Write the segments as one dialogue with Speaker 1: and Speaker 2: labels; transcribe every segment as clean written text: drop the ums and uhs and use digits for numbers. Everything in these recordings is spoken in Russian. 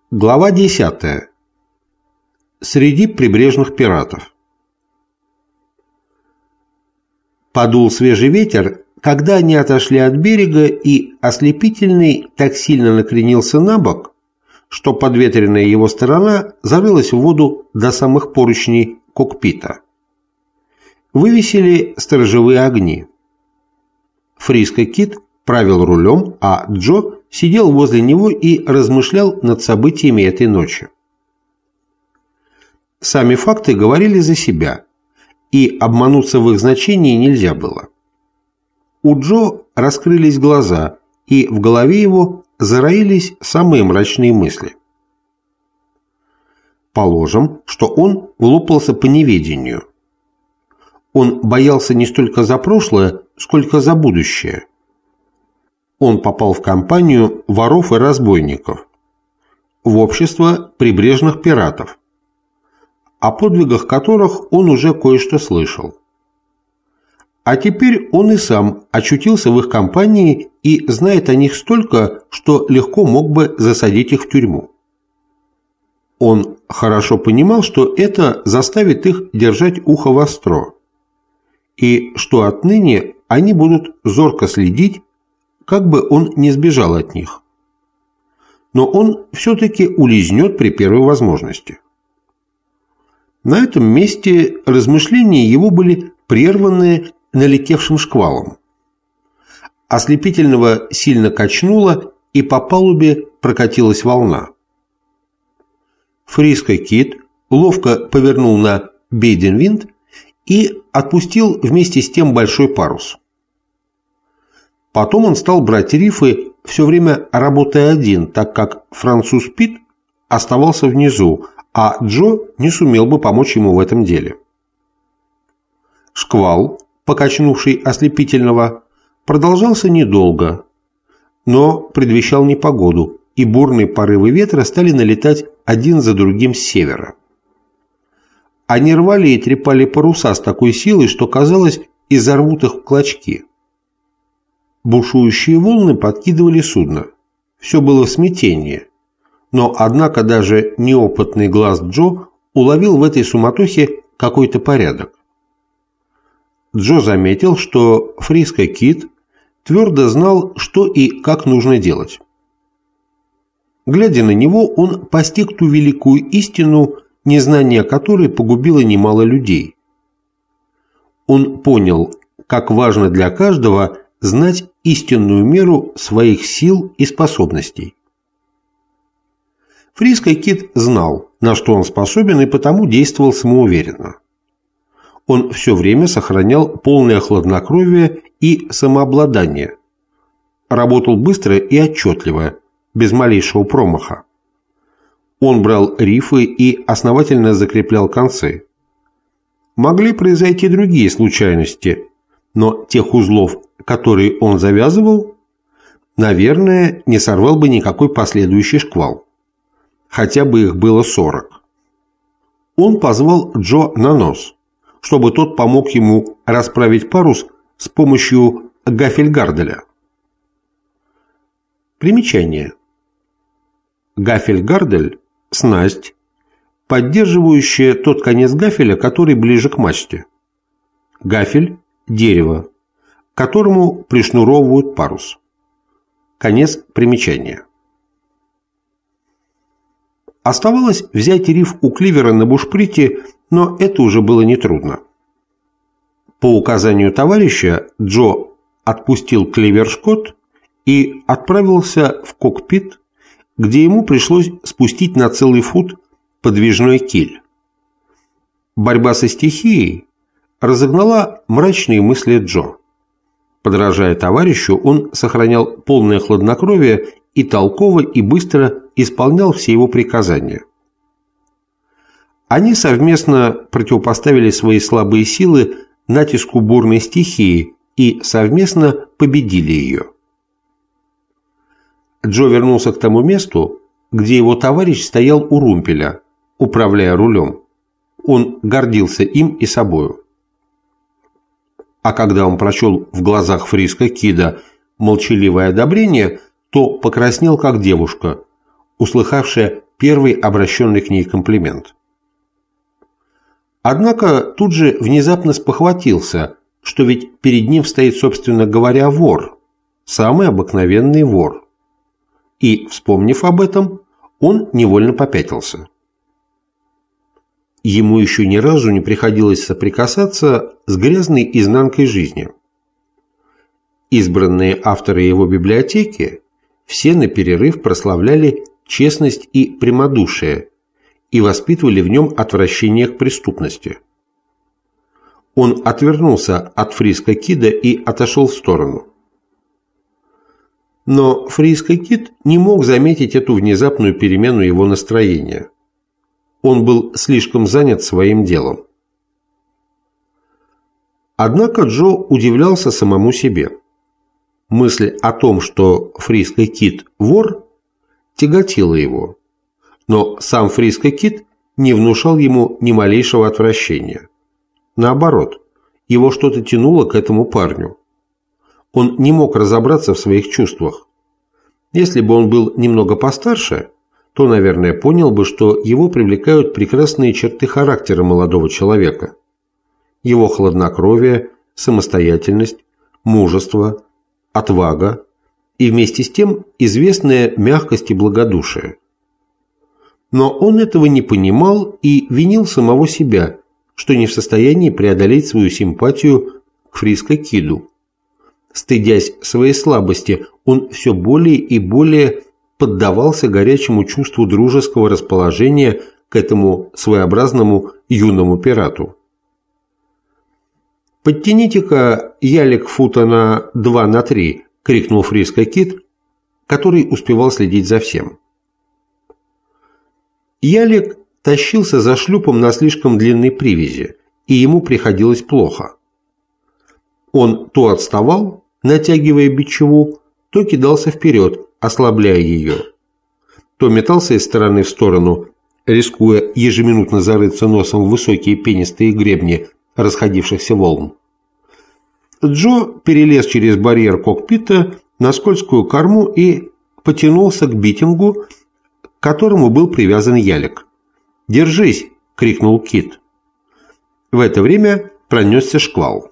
Speaker 1: Глава 10. Среди прибрежных пиратов. Подул свежий ветер, когда они отошли от берега, и ослепительный так сильно накренился на бок, что подветренная его сторона зарылась в воду до самых поручней кокпита. Вывесили сторожевые огни. Фриско Кид правил рулем, а Джо сидел возле него и размышлял над событиями этой ночи. Сами факты говорили за себя, и обмануться в их значении нельзя было. У Джо раскрылись глаза, и в голове его зароились самые мрачные мысли. Положим, что он влупался по неведению. Он боялся не столько за прошлое, сколько за будущее. Он попал в компанию воров и разбойников, в общество прибрежных пиратов, о подвигах которых он уже кое-что слышал. А теперь он и сам очутился в их компании и знает о них столько, что легко мог бы засадить их в тюрьму. Он хорошо понимал, что это заставит их держать ухо востро, и что отныне они будут зорко следить, как бы он не сбежал от них. Но он все-таки улизнет при первой возможности. На этом месте размышления его были прерваны налетевшим шквалом. Ослепительного сильно качнуло, и по палубе прокатилась волна. Фриско Кид ловко повернул на бейденвинд и отпустил вместе с тем большой парус. Потом он стал брать рифы, все время работая один, так как француз Пит оставался внизу, а Джо не сумел бы помочь ему в этом деле. Шквал, покачнувший ослепительного, продолжался недолго, но предвещал непогоду, и бурные порывы ветра стали налетать один за другим с севера. Они рвали и трепали паруса с такой силой, что, казалось, изорвут их в клочки. Бушующие волны подкидывали судно. Все было в смятении. Но, однако, даже неопытный глаз Джо уловил в этой суматохе какой-то порядок. Джо заметил, что Фриско Кид твердо знал, что и как нужно делать. Глядя на него, он постиг ту великую истину, незнание которой погубило немало людей. Он понял, как важно для каждого знать истинную меру своих сил и способностей. Фриско Кид знал, на что он способен, и потому действовал самоуверенно. Он все время сохранял полное хладнокровие и самообладание. Работал быстро и отчетливо, без малейшего промаха. Он брал рифы и основательно закреплял концы. Могли произойти другие случайности, но тех узлов, которые он завязывал, наверное, не сорвал бы никакой последующий шквал. Хотя бы их было 40. Он позвал Джо на нос, чтобы тот помог ему расправить парус с помощью гафельгарделя. Примечание. Гафельгардель – снасть, поддерживающая тот конец гафеля, который ближе к мачте. Гафель – дерево, к которому пришнуровывают парус. Конец примечания. Оставалось взять риф у кливера на бушприте, но это уже было нетрудно. По указанию товарища Джо отпустил клевер-шкот и отправился в кокпит, где ему пришлось спустить на целый фут подвижной киль. Борьба со стихией разогнала мрачные мысли Джо. Подражая товарищу, он сохранял полное хладнокровие и толково и быстро исполнял все его приказания. Они совместно противопоставили свои слабые силы натиску бурной стихии и совместно победили ее. Джо вернулся к тому месту, где его товарищ стоял у румпеля, управляя рулем. Он гордился им и собою. А когда он прочел в глазах Фриско Кида молчаливое одобрение, то покраснел, как девушка, услыхавшая первый обращенный к ней комплимент. Однако тут же внезапно спохватился, что ведь перед ним стоит, собственно говоря, вор, самый обыкновенный вор. И, вспомнив об этом, он невольно попятился. Ему еще ни разу не приходилось соприкасаться с грязной изнанкой жизни. Избранные авторы его библиотеки все наперерыв прославляли честность и прямодушие и воспитывали в нем отвращение к преступности. Он отвернулся от Фриско Кида и отошел в сторону. Но Фриско Кид не мог заметить эту внезапную перемену его настроения. Он был слишком занят своим делом. Однако Джо удивлялся самому себе. Мысль о том, что Фриско Кид вор, тяготила его, но сам Фриско Кид не внушал ему ни малейшего отвращения. Наоборот, его что-то тянуло к этому парню. Он не мог разобраться в своих чувствах. Если бы он был немного постарше, то, наверное, понял бы, что его привлекают прекрасные черты характера молодого человека. Его хладнокровие, самостоятельность, мужество, отвага и вместе с тем известная мягкость и благодушие. Но он этого не понимал и винил самого себя, что не в состоянии преодолеть свою симпатию к Фриско Киду. Стыдясь своей слабости, он все более и более поддавался горячему чувству дружеского расположения к этому своеобразному юному пирату. «Подтяните-ка ялик фута на 2 на 3», — крикнул Фриско Кид, который успевал следить за всем. Ялик тащился за шлюпом на слишком длинной привязи, и ему приходилось плохо. Он то отставал, натягивая бичеву, то кидался вперед, ослабляя ее, то метался из стороны в сторону, рискуя ежеминутно зарыться носом в высокие пенистые гребни расходившихся волн. Джо перелез через барьер кокпита на скользкую корму и потянулся к битингу, к которому был привязан ялик. «Держись!» — крикнул Кит. В это время пронесся шквал.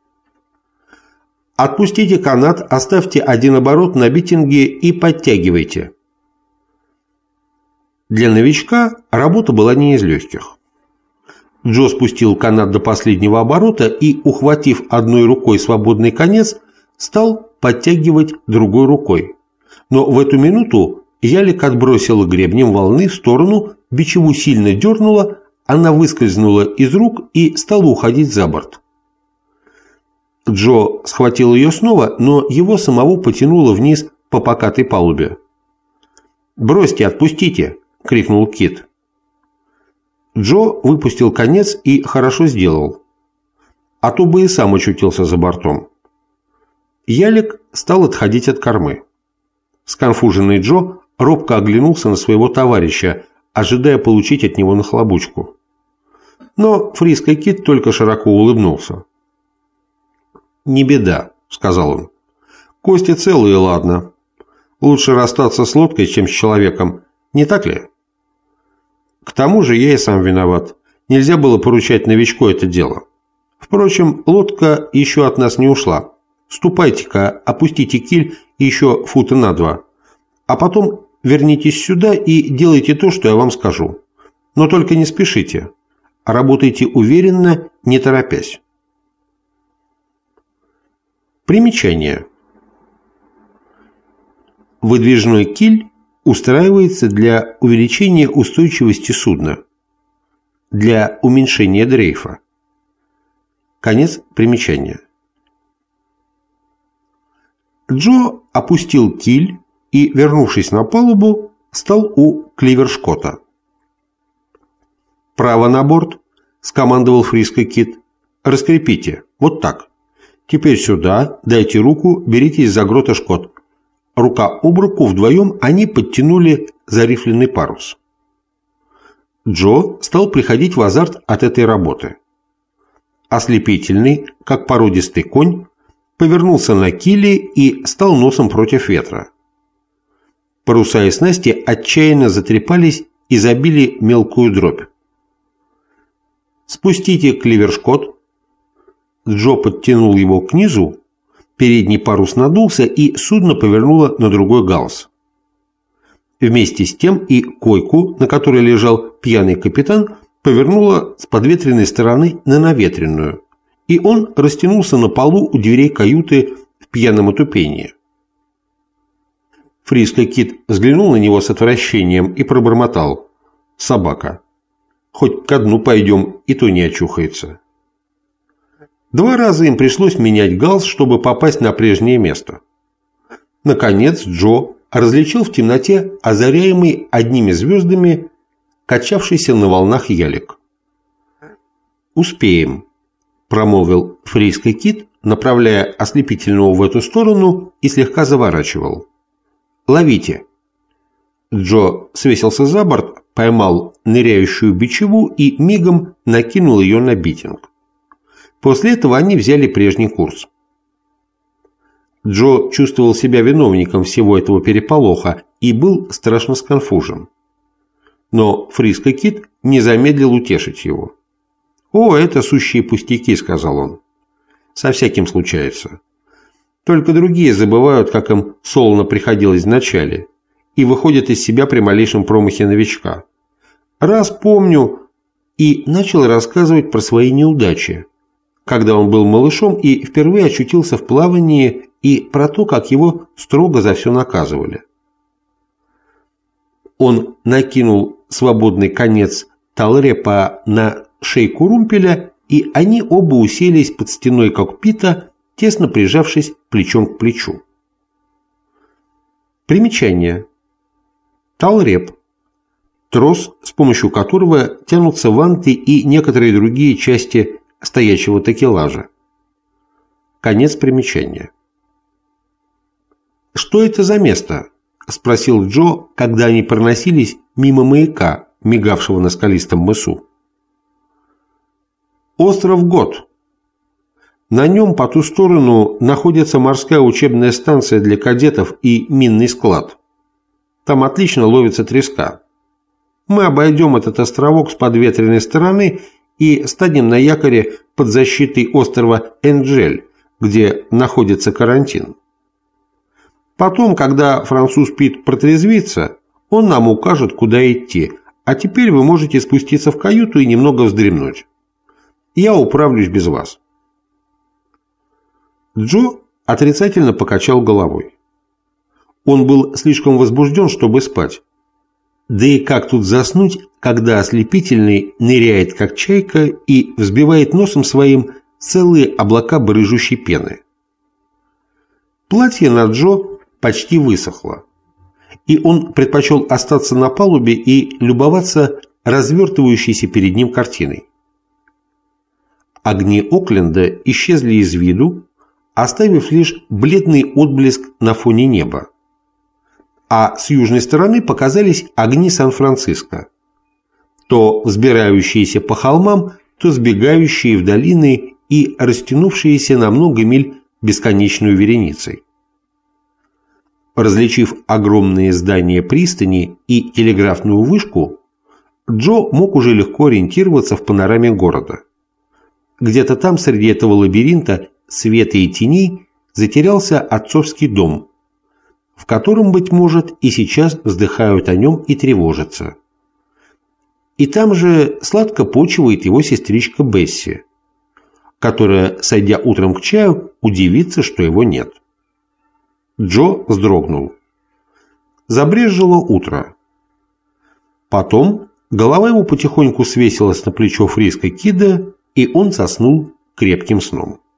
Speaker 1: «Отпустите канат, оставьте один оборот на битинге и подтягивайте». Для новичка работа была не из легких. Джо спустил канат до последнего оборота и, ухватив одной рукой свободный конец, стал подтягивать другой рукой. Но в эту минуту ялик отбросила гребнем волны в сторону, бичеву сильно дернула, она выскользнула из рук и стала уходить за борт. Джо схватил ее снова, но его самого потянуло вниз по покатой палубе. «Бросьте, отпустите!» — крикнул Кит. Джо выпустил конец и хорошо сделал, а то бы и сам очутился за бортом. Ялик стал отходить от кормы. Сконфуженный Джо робко оглянулся на своего товарища, ожидая получить от него нахлобучку. Но Фриско Кид только широко улыбнулся. «Не беда», — сказал он. «Кости целые, ладно. Лучше расстаться с лодкой, чем с человеком, не так ли? К тому же я и сам виноват. Нельзя было поручать новичку это дело. Впрочем, лодка еще от нас не ушла. Ступайте-ка, опустите киль еще фута на 2. А потом вернитесь сюда и делайте то, что я вам скажу. Но только не спешите. Работайте уверенно, не торопясь». Примечание. Выдвижной киль устраивается для увеличения устойчивости судна, для уменьшения дрейфа. Конец примечания. Джо опустил киль и, вернувшись на палубу, стал у кливершкота. «Право на борт», — скомандовал Фриско Кид. «Раскрепите. Вот так. Теперь сюда, дайте руку, беритесь за грота шкот». Рука об руку вдвоем они подтянули зарифленный парус. Джо стал приходить в азарт от этой работы. Ослепительный, как породистый конь, повернулся на киле и стал носом против ветра. Паруса и снасти отчаянно затрепались и забили мелкую дробь. «Спустите кливершкот». Джо подтянул его к низу, передний парус надулся, и судно повернуло на другой галс. Вместе с тем и койку, на которой лежал пьяный капитан, повернуло с подветренной стороны на наветренную, и он растянулся на полу у дверей каюты в пьяном отупении. Фриско Кид взглянул на него с отвращением и пробормотал: «Собака. Хоть ко дну пойдем, и то не очухается». 2 раза им пришлось менять галс, чтобы попасть на прежнее место. Наконец Джо различил в темноте озаряемый одними звездами качавшийся на волнах ялик. «Успеем», – промолвил Фриско Кид, направляя ослепительного в эту сторону, и слегка заворачивал. «Ловите». Джо свесился за борт, поймал ныряющую бичеву и мигом накинул ее на битинг. После этого они взяли прежний курс. Джо чувствовал себя виновником всего этого переполоха и был страшно сконфужен. Но Фриско Кид не замедлил утешить его. «О, это сущие пустяки», — сказал он. «Со всяким случается. Только другие забывают, как им солоно приходилось вначале, и выходят из себя при малейшем промахе новичка. Раз помню», и начал рассказывать про свои неудачи, когда он был малышом и впервые очутился в плавании, и про то, как его строго за все наказывали. Он накинул свободный конец талрепа на шейку румпеля, и они оба уселись под стеной кокпита, тесно прижавшись плечом к плечу. Примечание. Талреп. Трос, с помощью которого тянутся ванты и некоторые другие части стоячего такелажа. Конец примечания. «Что это за место?» – спросил Джо, когда они проносились мимо маяка, мигавшего на скалистом мысу. «Остров Гот. На нем по ту сторону находится морская учебная станция для кадетов и минный склад. Там отлично ловится треска. Мы обойдем этот островок с подветренной стороны и станем на якоре под защитой острова Энджель, где находится карантин. Потом, когда француз Пит протрезвится, он нам укажет, куда идти, а теперь вы можете спуститься в каюту и немного вздремнуть. Я управлюсь без вас». Джо отрицательно покачал головой. Он был слишком возбужден, чтобы спать. Да и как тут заснуть, когда ослепительный ныряет как чайка и взбивает носом своим целые облака брыжущей пены. Платье на Джо почти высохло, и он предпочел остаться на палубе и любоваться развертывающейся перед ним картиной. Огни Окленда исчезли из виду, оставив лишь бледный отблеск на фоне неба. А с южной стороны показались огни Сан-Франциско, то взбирающиеся по холмам, то сбегающие в долины и растянувшиеся на много миль бесконечной вереницей. Различив огромные здания пристани и телеграфную вышку, Джо мог уже легко ориентироваться в панораме города. Где-то там, среди этого лабиринта света и теней, затерялся отцовский дом, в котором, быть может, и сейчас вздыхают о нем и тревожатся. И там же сладко почивает его сестричка Бесси, которая, сойдя утром к чаю, удивится, что его нет. Джо вздрогнул. Забрезжило утро. Потом голова его потихоньку свесилась на плечо Фриско Кида, и он заснул крепким сном.